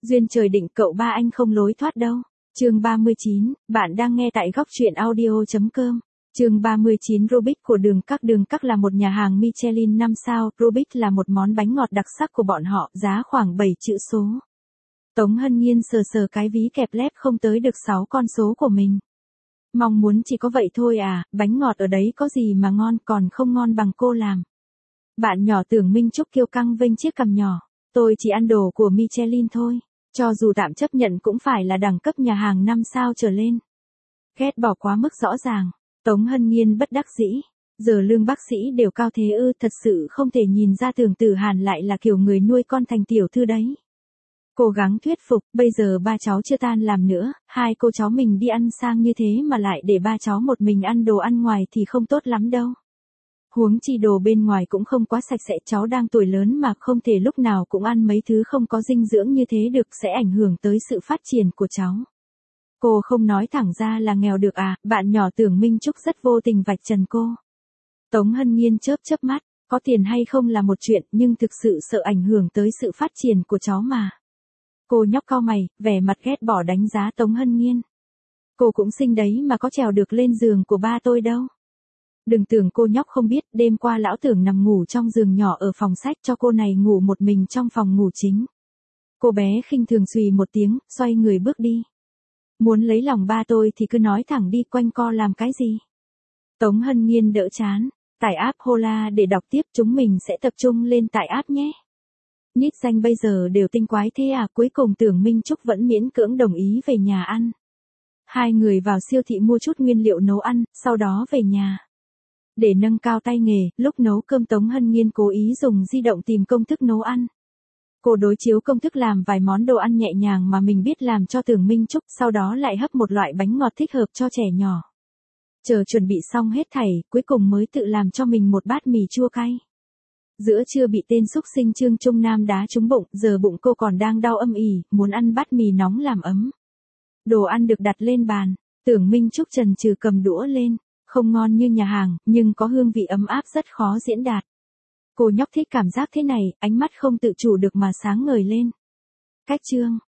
Duyên trời định cậu ba anh không lối thoát đâu. Chương 39, bạn đang nghe tại góc truyện audio.com. Chương 39 Rubik của Đường Các là một nhà hàng Michelin 5 sao, Rubik là một món bánh ngọt đặc sắc của bọn họ, giá khoảng 7 chữ số. Tống Hân Nhiên sờ sờ cái ví kẹp lép không tới được 6 con số của mình. Mong muốn chỉ có vậy thôi à, bánh ngọt ở đấy có gì mà ngon, còn không ngon bằng cô làm. Bạn nhỏ Tưởng Minh Trúc kiêu căng vênh chiếc cằm nhỏ, tôi chỉ ăn đồ của Michelin thôi, cho dù tạm chấp nhận cũng phải là đẳng cấp nhà hàng 5 sao trở lên. Ghét bỏ quá mức rõ ràng, Tống Hân Nhiên bất đắc dĩ, giờ lương bác sĩ đều cao thế ư, thật sự không thể nhìn ra Tưởng Tử Hàn lại là kiểu người nuôi con thành tiểu thư đấy. Cố gắng thuyết phục, bây giờ ba cháu chưa tan làm nữa, hai cô cháu mình đi ăn sang như thế mà lại để ba cháu một mình ăn đồ ăn ngoài thì không tốt lắm đâu. Huống chi đồ bên ngoài cũng không quá sạch sẽ, cháu đang tuổi lớn mà không thể lúc nào cũng ăn mấy thứ không có dinh dưỡng như thế được, sẽ ảnh hưởng tới sự phát triển của cháu. Cô không nói thẳng ra là nghèo được à, bạn nhỏ Tưởng Minh Trúc rất vô tình vạch trần cô. Tống Hân Nhiên chớp chớp mắt, có tiền hay không là một chuyện nhưng thực sự sợ ảnh hưởng tới sự phát triển của cháu mà. Cô nhóc cau mày, vẻ mặt ghét bỏ đánh giá Tống Hân Nhiên. Cô cũng xinh đấy mà có trèo được lên giường của ba tôi đâu. Đừng tưởng cô nhóc không biết, đêm qua lão Tưởng nằm ngủ trong giường nhỏ ở phòng sách, cho cô này ngủ một mình trong phòng ngủ chính. Cô bé khinh thường xùy một tiếng, xoay người bước đi. Muốn lấy lòng ba tôi thì cứ nói thẳng đi, quanh co làm cái gì. Tống Hân Nhiên đỡ chán, tải app Hola để đọc tiếp, chúng mình sẽ tập trung lên tải app nhé. Nhít danh bây giờ đều tinh quái thế à, cuối cùng Tưởng Minh Trúc vẫn miễn cưỡng đồng ý về nhà ăn. Hai người vào siêu thị mua chút nguyên liệu nấu ăn, sau đó về nhà. Để nâng cao tay nghề, lúc nấu cơm Tống Hân Nhiên cố ý dùng di động tìm công thức nấu ăn. Cô đối chiếu công thức làm vài món đồ ăn nhẹ nhàng mà mình biết làm cho Tưởng Minh Trúc, sau đó lại hấp một loại bánh ngọt thích hợp cho trẻ nhỏ. Chờ chuẩn bị xong hết thảy, cuối cùng mới tự làm cho mình một bát mì chua cay. Giữa trưa bị tên xúc sinh Trương Trung Nam đá trúng bụng, giờ bụng cô còn đang đau âm ỉ, muốn ăn bát mì nóng làm ấm. Đồ ăn được đặt lên bàn, Tưởng Minh Trúc chần chừ cầm đũa lên, không ngon như nhà hàng, nhưng có hương vị ấm áp rất khó diễn đạt. Cô nhóc thích cảm giác thế này, ánh mắt không tự chủ được mà sáng ngời lên. Cách chương,